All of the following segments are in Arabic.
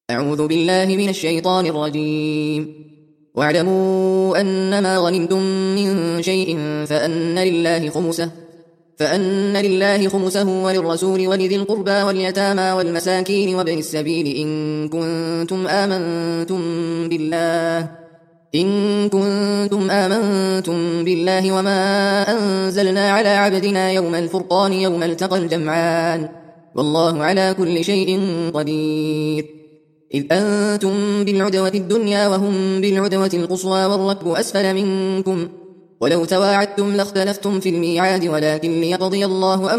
أعوذ بالله من الشيطان الرجيم. واعلموا أنما غنمتم من شيء فأن لله خمسه وللرسول ولذي القربى واليتامى والمساكين وابن السبيل إن كنتم آمنتم بالله وما أنزلنا على عبدنا يوم الفرقان يوم التقى الجمعان والله على كل شيء قدير. إذ أنتم بالعدوة الدنيا وهم بالعدوة القصوى والركب أسفل منكم ولو تواعدتم لاختلفتم في الميعاد ولكن ليقضي الله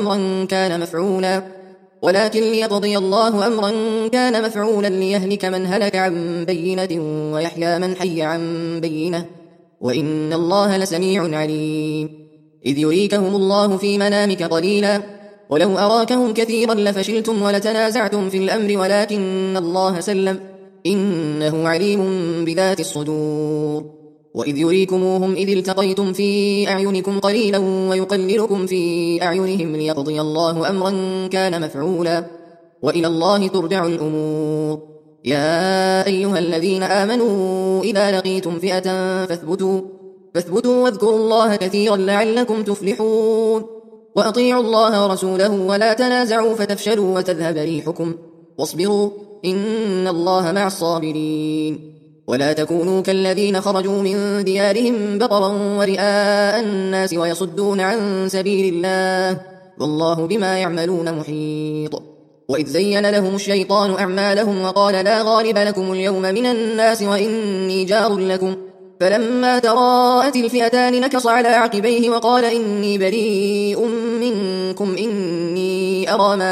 أمرا كان مفعولا ليهلك من هلك عن بينة ويحيى من حي عن بينة وإن الله لسميع عليم. إذ يريكهم الله في منامك قليلا ولو أراكهم كثيرا لفشلتم ولتنازعتم في الأمر ولكن الله سلم إنه عليم بذات الصدور. وإذ يريكموهم إذ التقيتم في أعينكم قليلا ويقللكم في أعينهم ليقضي الله أمرا كان مفعولا وإلى الله ترجع الأمور. يا أيها الذين آمنوا إذا لقيتم فئة فاثبتوا واذكروا الله كثيرا لعلكم تفلحون. وأطيعوا الله ورسوله ولا تنازعوا فتفشلوا وتذهب ريحكم واصبروا إن الله مع الصابرين. ولا تكونوا كالذين خرجوا من ديارهم بطرا ورئاء الناس ويصدون عن سبيل الله والله بما يعملون محيط. وإذ زين لهم الشيطان أعمالهم وقال لا غالب لكم اليوم من الناس وإني جار لكم فلما تراءت الفئتان نكص على عقبيه وقال إني بريء منكم إني أرى ما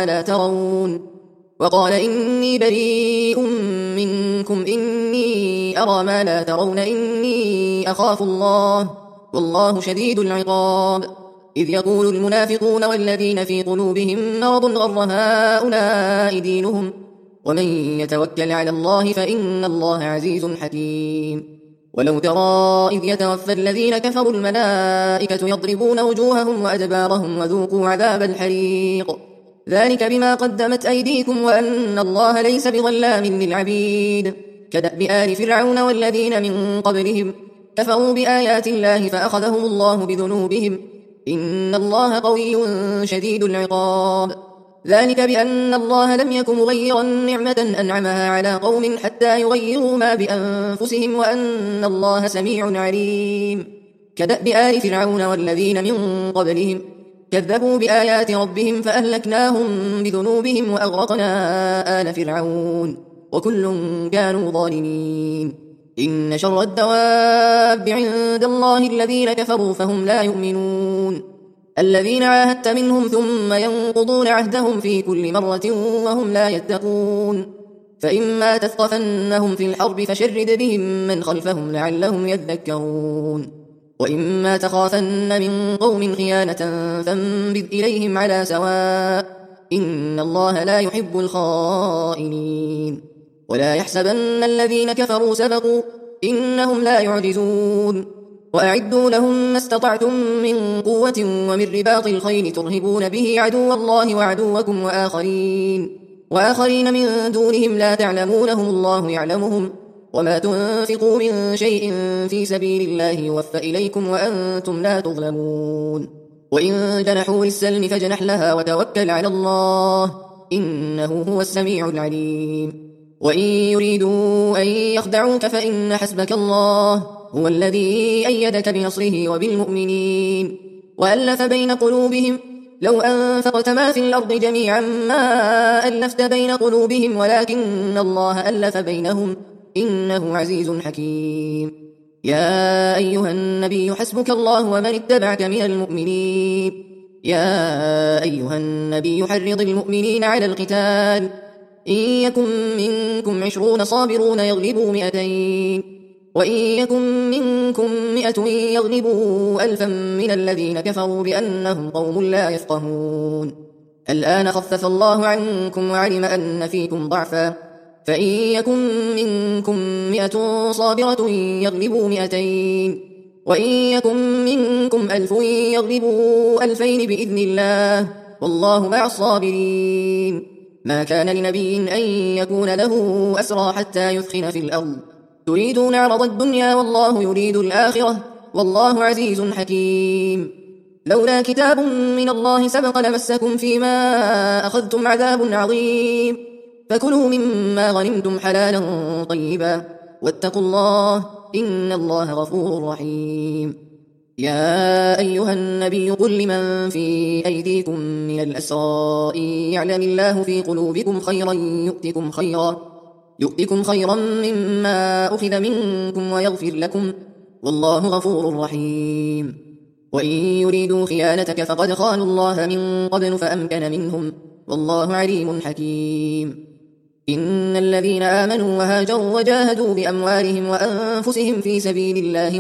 لا ترون إني أخاف الله والله شديد العقاب. إذ يقول المنافقون والذين في قلوبهم مرض غر هؤلاء دينهم ومن يتوكل على الله فإن الله عزيز حكيم. ولو ترى إذ يتوفى الذين كفروا الملائكة يضربون وجوههم وأدبارهم وذوقوا عذاب الحريق ذلك بما قدمت أيديكم وأن الله ليس بظلام للعبيد. كدأب آل فرعون والذين من قبلهم كفروا بآيات الله فأخذهم الله بذنوبهم إن الله قوي شديد العقاب. ذلك بأن الله لم يكن مغيرا نعمة أنعمها على قوم حتى يغيروا ما بأنفسهم وأن الله سميع عليم. كدأب آل فرعون والذين من قبلهم كذبوا بآيات ربهم فأهلكناهم بذنوبهم وأغرقنا آل فرعون وكل كانوا ظالمين. إن شر الدواب عند الله الذين كفروا فهم لا يؤمنون الذين عاهدت منهم ثم ينقضون عهدهم في كل مرة وهم لا يتقون. فإما تثقفنهم في الحرب فشرد بهم من خلفهم لعلهم يذكرون وإما تخافن من قوم خيانة فانبذ إليهم على سواء إن الله لا يحب الخائنين. ولا يحسبن الذين كفروا سبقوا إنهم لا يعجزون. وأعدوا لهم ما استطعتم من قوة ومن رباط الخيل ترهبون به عدو الله وعدوكم وآخرين من دونهم لا تعلمونهم الله يعلمهم وما تنفقوا من شيء في سبيل الله يوفى إليكم وأنتم لا تظلمون. وإن جنحوا للسلم فاجنح لها وتوكل على الله إنه هو السميع العليم. وإن يريدوا أن يخدعوك فإن حسبك الله هو الذي أيدك بنصره وبالمؤمنين وألف بين قلوبهم لو أنفقت ما في الأرض جميعا ما ألفت بين قلوبهم ولكن الله ألف بينهم إنه عزيز حكيم. يا أيها النبي حسبك الله ومن اتبعك من المؤمنين. يا أيها النبي حرض المؤمنين على القتال إن يكن منكم 20 صابرون يغلبوا 200 وإن يكن منكم 100 يغلبوا 1000 من الذين كفروا بأنهم قوم لا يفقهون. الآن خفف الله عنكم وعلم أن فيكم ضعفا فإن يكن منكم 100 صابرة يغلبوا 200 وإن يكن منكم 1000 يغلبوا 2000 بإذن الله والله مع الصابرين. ما كان لنبي أن يكون له أسرى حتى يثخن في الأرض تريدون عرض الدنيا والله يريد الآخرة والله عزيز حكيم لولا كتاب من الله سبق لمسكم فيما أخذتم عذاب عظيم فكلوا مما غنمتم حلالا طيبا واتقوا الله إن الله غفور رحيم يا أيها النبي قل لمن في أيديكم من الأسرى إن يعلم الله في قلوبكم خيرا يؤتكم خيرا مما أخذ منكم ويغفر لكم والله غفور رحيم وإن يريدوا خيانتك فقد خانوا الله من قبل فأمكن منهم والله عليم حكيم إن الذين آمنوا وهاجروا وجاهدوا بأموالهم وأنفسهم في سبيل الله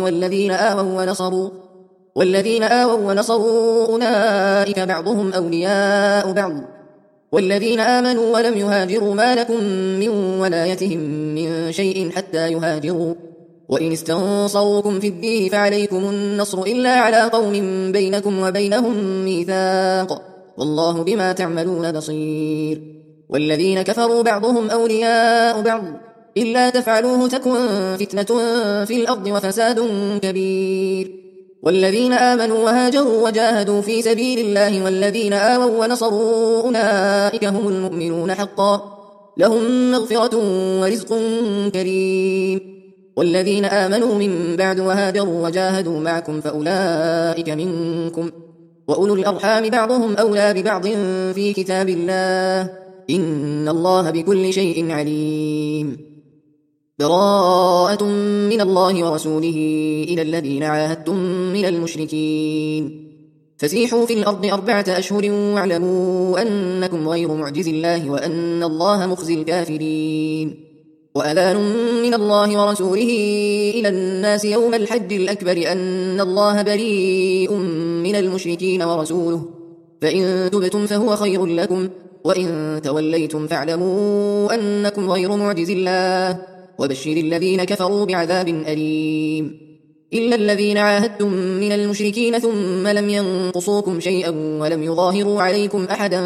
والذين آووا ونصروا أولئك بعضهم أولياء بعض والذين آمنوا ولم يهاجروا ما لكم من ولايتهم من شيء حتى يهاجروا وإن استنصروكم في الدين فعليكم النصر إلا على قوم بينكم وبينهم ميثاق والله بما تعملون بصير والذين كفروا بعضهم أولياء بعض إلا تفعلوه تكن فتنة في الأرض وفساد كبير والذين آمنوا وهاجروا وجاهدوا في سبيل الله والذين آووا ونصروا أولئك هم المؤمنون حقا لهم مغفرة ورزق كريم والذين آمنوا من بعد وهاجروا وجاهدوا معكم فأولئك منكم وأولو الأرحام بعضهم أولى ببعض في كتاب الله إن الله بكل شيء عليم براءة من الله ورسوله إلى الذين عاهدتم من المشركين فسيحوا في الأرض 4 أشهر واعلموا أنكم غير معجز الله وأن الله مخزي الكافرين وأذان من الله ورسوله إلى الناس يوم الحج الأكبر أن الله بريء من المشركين ورسوله فإن تبتم فهو خير لكم وإن توليتم فاعلموا أنكم غير معجز الله وبشر الذين كفروا بعذاب أليم إلا الذين عاهدتم من المشركين ثم لم ينقصوكم شيئا ولم يظاهروا عليكم أحدا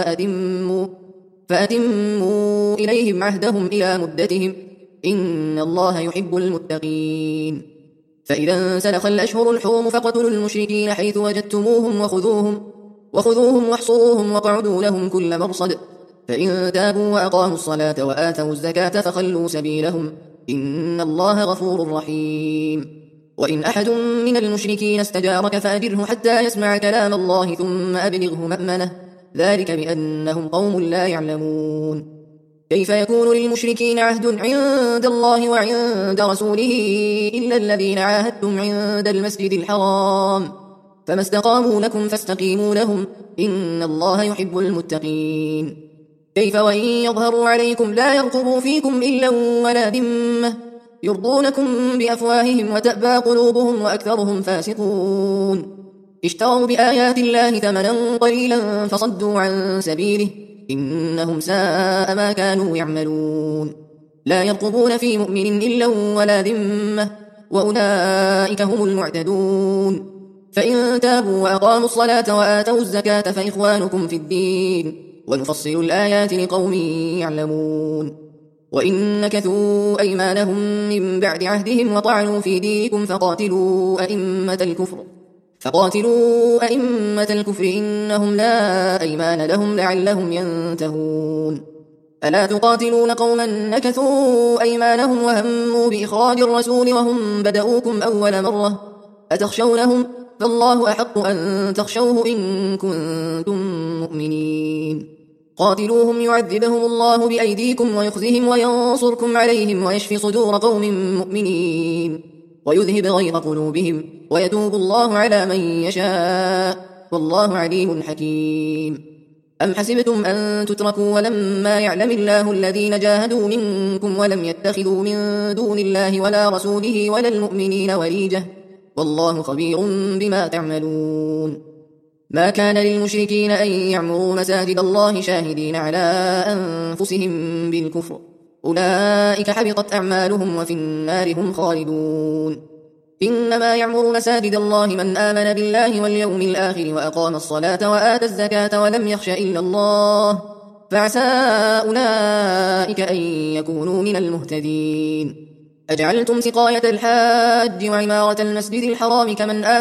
فأتموا إليهم عهدهم إلى مدتهم إن الله يحب المتقين فإذا انسلخ الأشهر الحرم فاقتلوا المشركين حيث وجدتموهم وخذوهم واحصروهم واقعدوا لهم كل مرصد فإن تابوا وأقاموا الصلاة وآتوا الزكاة فخلوا سبيلهم إن الله غفور رحيم وإن أحد من المشركين استجارك فأجره حتى يسمع كلام الله ثم أبلغه مأمنه ذلك بأنهم قوم لا يعلمون كيف يكون للمشركين عهد عند الله وعند رسوله إلا الذين عاهدتم عند المسجد الحرام فما استقاموا لكم فاستقيموا لهم إن الله يحب المتقين كيف وإن يظهروا عليكم لا يرقبوا فيكم إلا ولا ذمة يرضونكم بأفواههم وتأبى قلوبهم وأكثرهم فاسقون اشتروا بآيات الله ثمنا قليلا فصدوا عن سبيله إنهم ساء ما كانوا يعملون لا يرقبون في مؤمن إلا ولا ذمة وأولئك هم المعتدون فإن تابوا وأقاموا الصلاة وآتوا الزكاة فإخوانكم في الدين ونفصل الآيات لقوم يعلمون وإن نكثوا أيمانهم من بعد عهدهم وطعنوا في دينكم فقاتلوا أئمة الكفر إنهم لا أيمان لهم لعلهم ينتهون ألا تقاتلون قوما نكثوا أيمانهم وهموا بإخراج الرسول وهم بدؤوكم أول مرة أتخشونهم فالله أحق أن تخشوه إن كنتم مؤمنين قاتلوهم يعذبهم الله بأيديكم ويخزهم وينصركم عليهم ويشفي صدور قوم مؤمنين ويذهب غيظ قلوبهم ويتوب الله على من يشاء والله عليم حكيم أم حسبتم أن تتركوا ولما يعلم الله الذين جاهدوا منكم ولم يتخذوا من دون الله ولا رسوله ولا المؤمنين وليجة والله خبير بما تعملون ما كان للمشركين أن يعمروا مساجد الله شاهدين على أنفسهم بالكفر أولئك حبطت أعمالهم وفي النار هم خالدون إنما يعمر مساجد الله من آمن بالله واليوم الآخر وأقام الصلاة وآتى الزكاة ولم يخش إلا الله فعسى أولئك أن يكونوا من المهتدين. أجعلتم سقاية الحاج وعمارة المسجد الحرام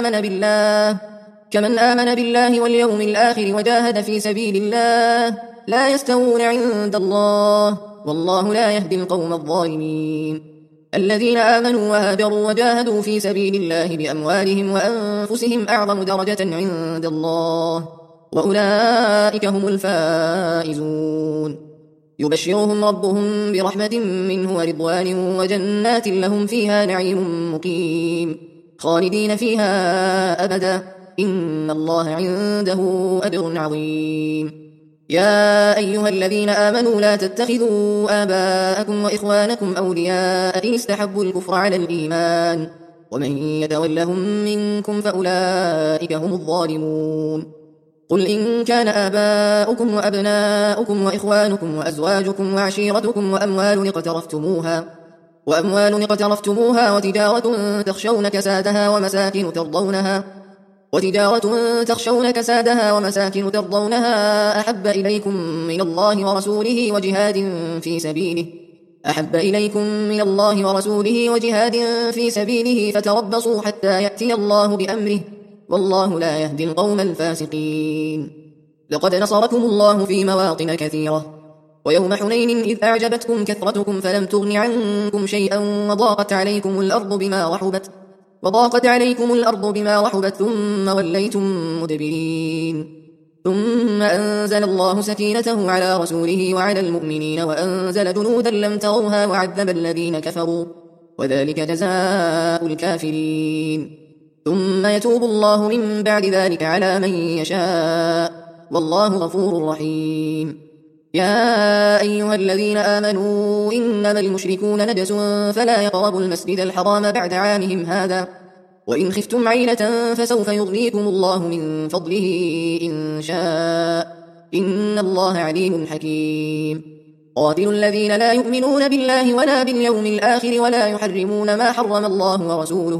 كمن آمن بالله واليوم الآخر وجاهد في سبيل الله لا يستوون عند الله، والله لا يهدي القوم الظالمين. الذين آمنوا وهاجروا وجاهدوا في سبيل الله بأموالهم وأنفسهم أعظم درجة عند الله، وأولئك هم الفائزون. يبشرهم ربهم برحمة منه ورضوان وجنات لهم فيها نعيم مقيم خالدين فيها أبدا، إن الله عنده أجر عظيم. يا أيها الذين آمنوا لا تتخذوا آباءكم وإخوانكم أولياء إن استحبوا الكفر على الإيمان، ومن يتولهم منكم فأولئك هم الظالمون. قل إن كان آباؤكم وأبناؤكم وإخوانكم وأزواجكم وعشيرتكم وأموال اقترفتموها وتجارة تخشون كسادها ومساكن ترضونها أحب إليكم من الله ورسوله وجهاد في سبيله فتربصوا حتى يأتي الله بأمره، والله لا يهدي القوم الفاسقين. لقد نصركم الله في مواطن كثيرة، ويوم حنين إذ أعجبتكم كثرتكم فلم تغن عنكم شيئا وضاقت عليكم الأرض بما رحبت ثم وليتم مدبرين. ثم أنزل الله سكينته على رسوله وعلى المؤمنين وأنزل جنودا لم تروها وعذب الذين كفروا، وذلك جزاء الكافرين. ثم يتوب الله من بعد ذلك على من يشاء، والله غفور رحيم. يا أيها الذين آمنوا إنما المشركون نجس فلا يقربوا المسجد الحرام بعد عامهم هذا، وإن خفتم عيلة فسوف يغنيكم الله من فضله إن شاء، إن الله عليم حكيم. قاتلوا الذين لا يؤمنون بالله ولا باليوم الآخر ولا يحرمون ما حرم الله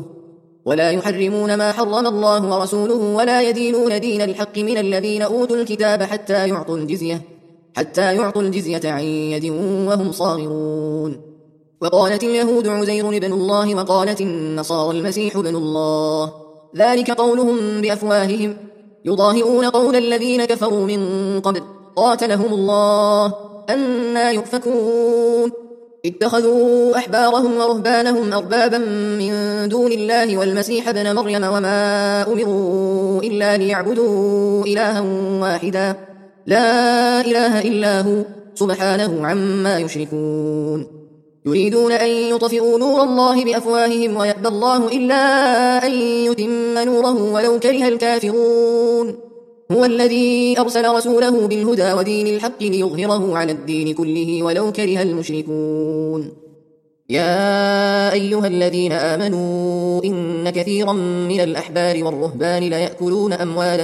ورسوله ولا يدينون دين الحق من الذين أوتوا الكتاب حتى يعطوا الجزية عن يد وهم صاغرون. وقالت اليهود عزير ابن الله وقالت النصارى المسيح ابن الله، ذلك قولهم بأفواههم يضاهئون قول الذين كفروا من قبل قاتلهم الله أنى يؤفكون. اتخذوا أحبارهم ورهبانهم أربابا من دون الله والمسيح ابن مريم وما أمروا إلا ليعبدوا إلها واحدا لا إله إلا هو سبحانه عما يشركون. يريدون أن يطفئوا نور الله بأفواههم ويأبى الله إلا أن يتم نوره ولو كره الكافرون. هو الذي أرسل رسوله بالهدى ودين الحق ليظهره على الدين كله ولو كره المشركون. يا أيها الذين آمنوا إن كثيرا من الأحبار والرهبان ليأكلون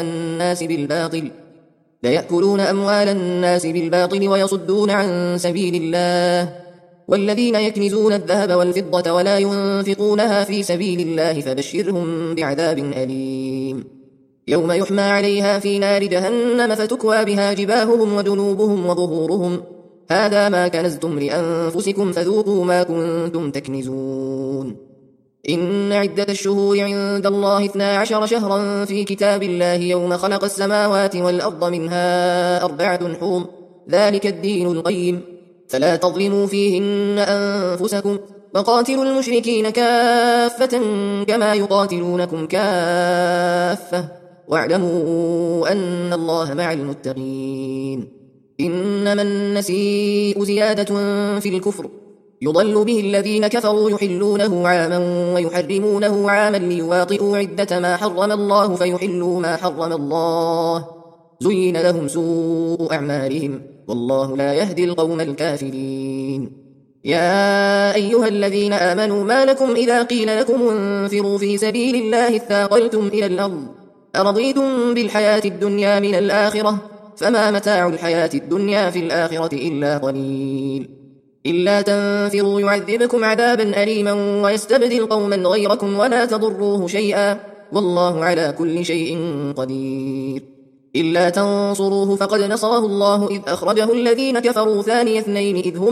أموال الناس بالباطل ويصدون عن سبيل الله، والذين يكنزون الذهب والفضة ولا ينفقونها في سبيل الله فبشرهم بعذاب أليم. يوم يحمى عليها في نار جهنم فتكوى بها جباههم وجنوبهم وظهورهم، هذا ما كنزتم لأنفسكم فذوقوا ما كنتم تكنزون. إن عدة الشهور عند الله 12 شهرا في كتاب الله يوم خلق السماوات والأرض منها 4 حرم، ذلك الدين القيم، فلا تظلموا فيهن أنفسكم، وقاتلوا المشركين كافة كما يقاتلونكم كافة، واعلموا أن الله مع المتقين. إنما النسيء زيادة في الكفر، يضل به الذين كفروا يحلونه عاما ويحرمونه عاما ليواطئوا عدة ما حرم الله فيحلوا ما حرم الله، زين لهم سوء أعمالهم والله لا يهدي القوم الكافرين. يا أيها الذين آمنوا ما لكم إذا قيل لكم انفروا في سبيل الله اثاقلتم إلى الأرض، أرضيتم بالحياة الدنيا من الآخرة، فما متاع الحياة الدنيا في الآخرة إلا قليل. إلا تنفروا يعذبكم عذابا أليما ويستبدل قوما غيركم ولا تضروه شيئا، والله على كل شيء قدير. إلا تنصروه فقد نصره الله إذ أخرجه الذين كفروا ثاني اثنين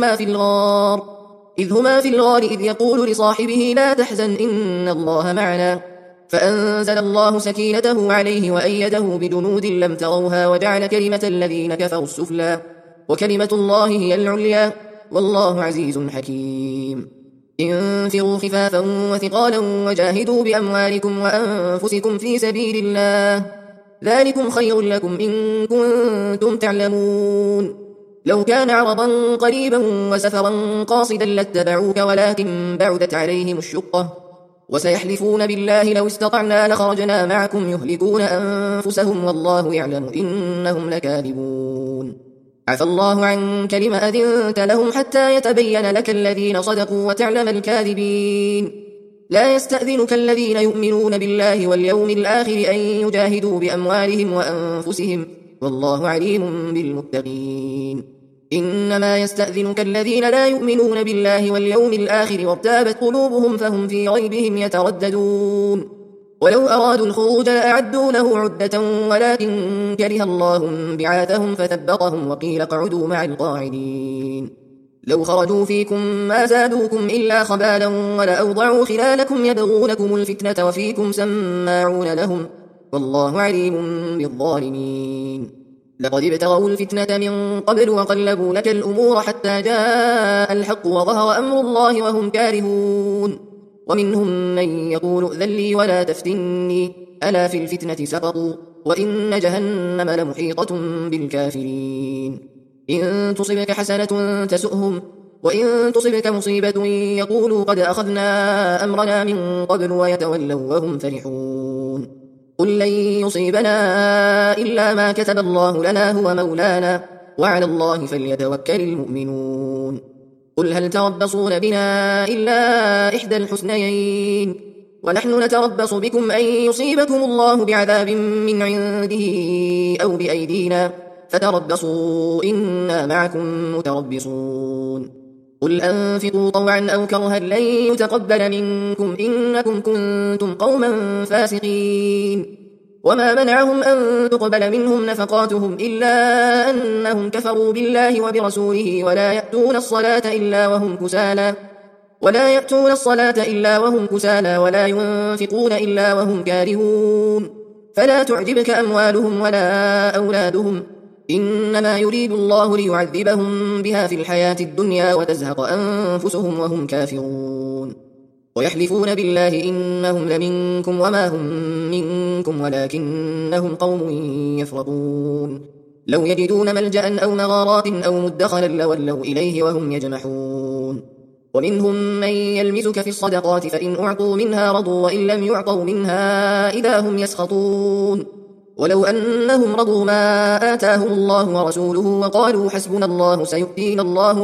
إذ هما في الغار إذ يقول لصاحبه لا تحزن إن الله معنا فأنزل الله سكينته عليه وأيده بجنود لم تروها وجعل كلمة الذين كفروا السفلى وكلمة الله هي العليا والله عزيز حكيم. انفروا خفافا وثقالا وجاهدوا بأموالكم وأنفسكم في سبيل الله ذلكم خير لكم إن كنتم تعلمون. لو كان عرضا قريبا وسفرا قاصدا لاتبعوك ولكن بعدت عليهم الشقة وسيحلفون بالله لو استطعنا لخرجنا معكم يهلكون أنفسهم والله يعلم إنهم لكاذبون. عفى الله عنك لما أذنت لهم حتى يتبين لك الذين صدقوا وتعلم الكاذبين. لا يستأذنك الذين يؤمنون بالله واليوم الآخر أن يجاهدوا بأموالهم وأنفسهم والله عليم بالمتقين. إنما يستأذنك الذين لا يؤمنون بالله واليوم الآخر وارتابت قلوبهم فهم في ريبهم يترددون. ولو أرادوا الخروج لأعدوا له عدة ولكن كره الله بعاثهم فثبطهم وقيل اقعدوا مع القاعدين. لو خرجوا فيكم ما زادوكم إلا خبالا ولأوضعوا خلالكم يبغونكم الفتنة وفيكم سماعون لهم والله عليم بالظالمين. لقد ابتغوا الفتنة من قبل وقلبوا لك الأمور حتى جاء الحق وظهر أمر الله وهم كارهون. ومنهم من يقول ائذن لي ولا تفتني ألا في الفتنة سقطوا وإن جهنم لمحيطة بالكافرين. إن تصبك حسنة تسؤهم وإن تصبك مصيبة يقولوا قد أخذنا أمرنا من قبل ويتولوا وهم فرحون. قل لن يصيبنا إلا ما كتب الله لنا هو مولانا وعلى الله فليتوكل المؤمنون. قل هل تربصون بنا إلا إحدى الحسنيين ونحن نتربص بكم أن يصيبكم الله بعذاب من عنده أو بأيدينا فتربصوا إنا معكم متربصون. قل أنفقوا طوعا أو كرها لن يتقبل منكم إنكم كنتم قوما فاسقين. وما منعهم أن تقبل منهم نفقاتهم إلا أنهم كفروا بالله وبرسوله ولا يأتون الصلاة إلا وهم كسالى ولا ينفقون إلا وهم كارهون. فلا تعجبك أموالهم ولا أولادهم إنما يريد الله ليعذبهم بها في الحياة الدنيا وتزهق أنفسهم وهم كافرون. ويحلفون بالله إنهم لمنكم وما هم منكم ولكنهم قوم يفرقون. لو يجدون ملجأ أو مغارات أو مدخلا لولوا إليه وهم يجمحون. ومنهم من يلمزك في الصدقات فإن أعطوا منها رضوا وإن لم يعطوا منها إذا هم يسخطون. ولو أنهم رضوا ما آتاهم الله ورسوله وقالوا حسبنا الله سيؤتينا الله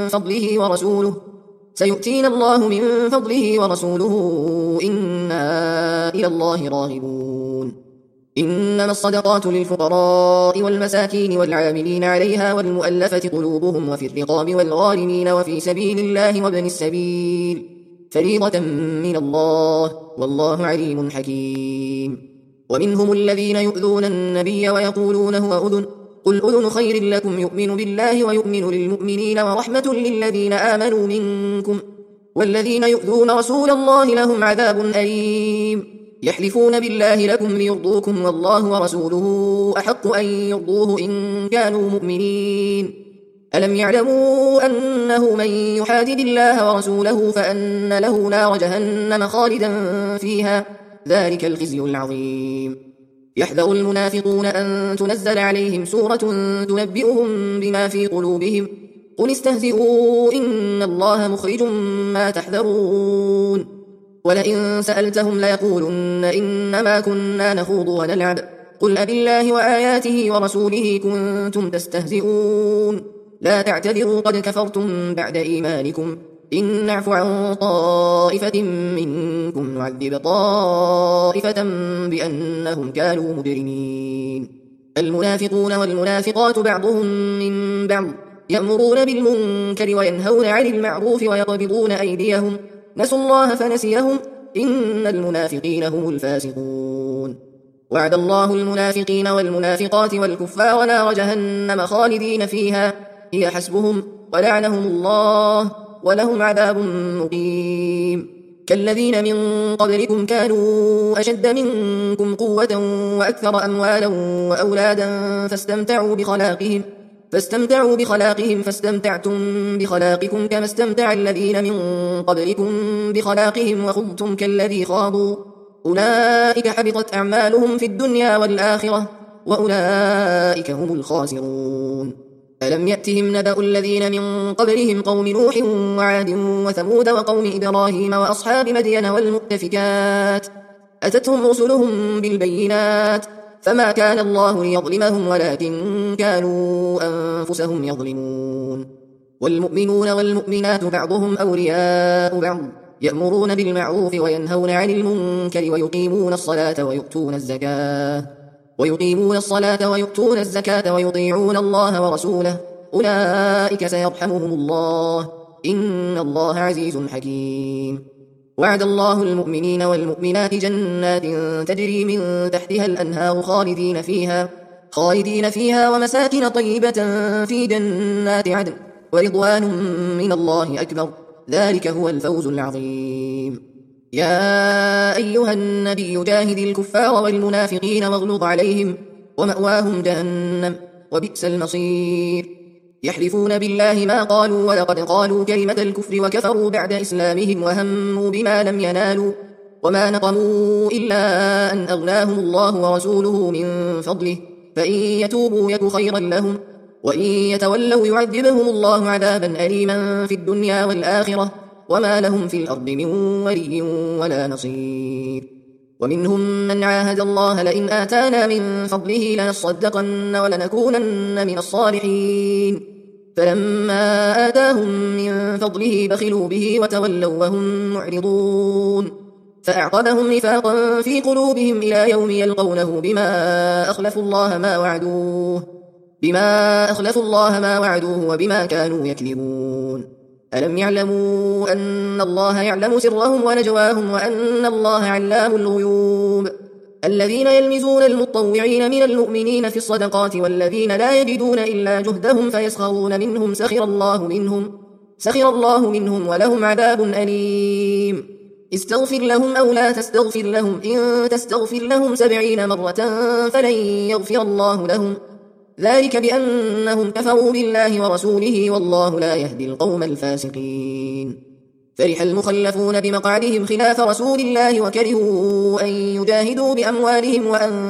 من فضله ورسوله إنا إلى الله راغبون. إنما الصدقات للفقراء والمساكين والعاملين عليها والمؤلفة قلوبهم وفي الرقاب والغارمين وفي سبيل الله وابن السبيل فريضة من الله والله عليم حكيم. ومنهم الذين يؤذون النبي ويقولون هو أذن قل أذن خير لكم يؤمن بالله ويؤمن للمؤمنين ورحمة للذين آمنوا منكم والذين يؤذون رسول الله لهم عذاب أليم. يحلفون بالله لكم ليرضوكم والله ورسوله أحق أن يرضوه إن كانوا مؤمنين. ألم يعلموا أنه من يحادد الله ورسوله فأن له نار جهنم خالدا فيها ذلك الخزي العظيم. يحذر المنافقون أن تنزل عليهم سورة تنبئهم بما في قلوبهم قل استهزئوا إن الله مخرج ما تحذرون. ولئن سألتهم ليقولن إنما كنا نخوض ونلعب قل أبالله وآياته ورسوله كنتم تستهزئون لا تعتذروا قد كفرتم بعد إيمانكم إن نعف عن طائفة منكم نعذب طائفة بأنهم كانوا مجرمين. المنافقون والمنافقات بعضهم من بعض يأمرون بالمنكر وينهون عن المعروف ويقبضون أيديهم نسوا الله فنسيهم إن المنافقين هم الفاسقون. وعد الله المنافقين والمنافقات والكفار نار جهنم خالدين فيها هي حسبهم ولعنهم الله ولهم عذاب مقيم. كالذين من قبلكم كانوا أشد منكم قوة وأكثر أموالا وأولادا فاستمتعوا بخلاقهم فاستمتعتم بخلاقكم كما استمتع الذين من قبلكم بخلاقهم وخضتم كالذي خاضوا أولئك حبطت أعمالهم في الدنيا والآخرة وأولئك هم الخاسرون. ألم يأتهم نبأ الذين من قبلهم قوم نوح وعاد وثمود وقوم إبراهيم وأصحاب مدين والمؤتفكات أتتهم رسلهم بالبينات فما كان الله ليظلمهم ولكن كانوا أنفسهم يظلمون. والمؤمنون والمؤمنات بعضهم أولياء بعض يأمرون بالمعروف وينهون عن المنكر ويقيمون الصلاة ويؤتون الزكاة ويطيعون الله ورسوله أولئك سيرحمهم الله إن الله عزيز حكيم. وعد الله المؤمنين والمؤمنات جنات تجري من تحتها الأنهار خالدين فيها ومساكن طيبة في جنات عدن ورضوان من الله أكبر ذلك هو الفوز العظيم. يا أيها النبي جاهد الكفار والمنافقين واغلظ عليهم ومأواهم جهنم وبئس المصير. يحلفون بالله ما قالوا ولقد قالوا كلمة الكفر وكفروا بعد إسلامهم وهموا بما لم ينالوا وما نقموا إلا أن أغناهم الله ورسوله من فضله فإن يتوبوا يك خيرا لهم وإن يتولوا يعذبهم الله عذابا أليما في الدنيا والآخرة وما لهم في الأرض من ولي ولا نصير. ومنهم من عاهد الله لئن آتانا من فضله لنصدقن ولنكونن من الصالحين فلما آتاهم من فضله بخلوا به وتولوا وهم معرضون فأعقبهم نفاقا في قلوبهم إلى يوم يلقونه بما أخلفوا الله ما وعدوه وبما كانوا يكذبون. ألم يعلموا أن الله يعلم سرهم ونجواهم وأن الله علام الغيوب. الذين يلمزون المطوعين من المؤمنين في الصدقات والذين لا يجدون إلا جهدهم فيسخرون منهم سخر الله منهم ولهم عذاب أليم. استغفر لهم أو لا تستغفر لهم إن تستغفر لهم 70 مرة فلن يغفر الله لهم ذلك بأنهم كفروا بالله ورسوله والله لا يهدي القوم الفاسقين. فرح المخلفون بمقعدهم خلاف رسول الله وكرهوا أن يجاهدوا بأموالهم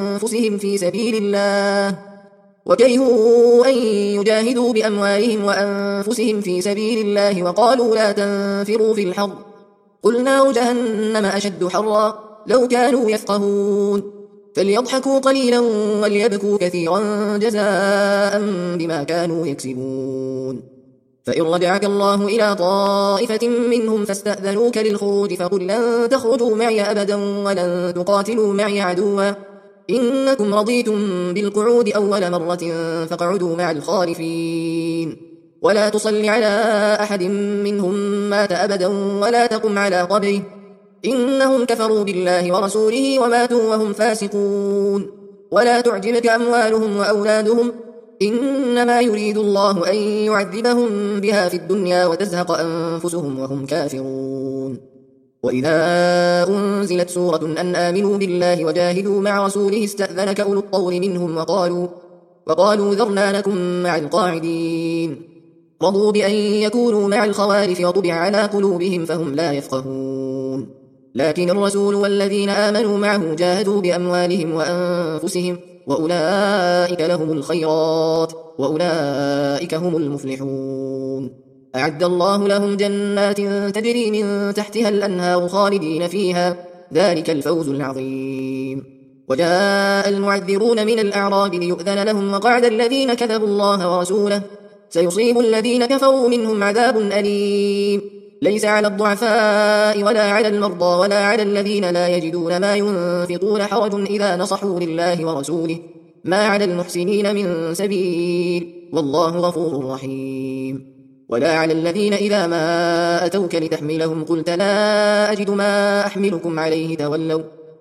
وأنفسهم في سبيل الله وقالوا لا تنفروا في الحر قل نار جهنم أشد حرا لو كانوا يفقهون فليضحكوا قليلا وليبكوا كثيرا جزاء بما كانوا يكسبون. فإن رجعك الله إلى طائفة منهم فاستأذنوك للخروج فقل لن تخرجوا معي أبدا ولن تقاتلوا معي عدوا إنكم رضيتم بالقعود أول مرة فاقعدوا مع الخالفين ولا تصل على أحد منهم مات أبدا ولا تقم على قبره إنهم كفروا بالله ورسوله وماتوا وهم فاسقون. ولا تعجبك أموالهم وأولادهم إنما يريد الله أن يعذبهم بها في الدنيا وتزهق أنفسهم وهم كافرون. وإذا أنزلت سورة أن آمنوا بالله وجاهدوا مع رسوله استأذنك أولو الطول منهم وقالوا ذرنا نكن مع القاعدين رضوا بأن يكونوا مع الخوارف وطبع على قلوبهم فهم لا يفقهون. لكن الرسول والذين آمنوا معه جاهدوا بأموالهم وأنفسهم وأولئك لهم الخيرات وأولئك هم المفلحون. أعد الله لهم جنات تجري من تحتها الأنهار خالدين فيها ذلك الفوز العظيم. وجاء المعذرون من الأعراب ليؤذن لهم وقعد الذين كذبوا الله ورسوله سيصيب الذين كفروا منهم عذاب أليم. ليس على الضعفاء ولا على المرضى ولا على الذين لا يجدون ما ينفقون حرج إذا نصحوا لله ورسوله ما على المحسنين من سبيل والله غفور رحيم. ولا على الذين إذا ما أتوك لتحملهم قلت لا أجد ما أحملكم عليه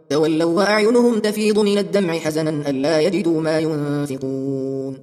تولوا وأعينهم تفيض من الدمع حزنا ألا يجدوا ما ينفقون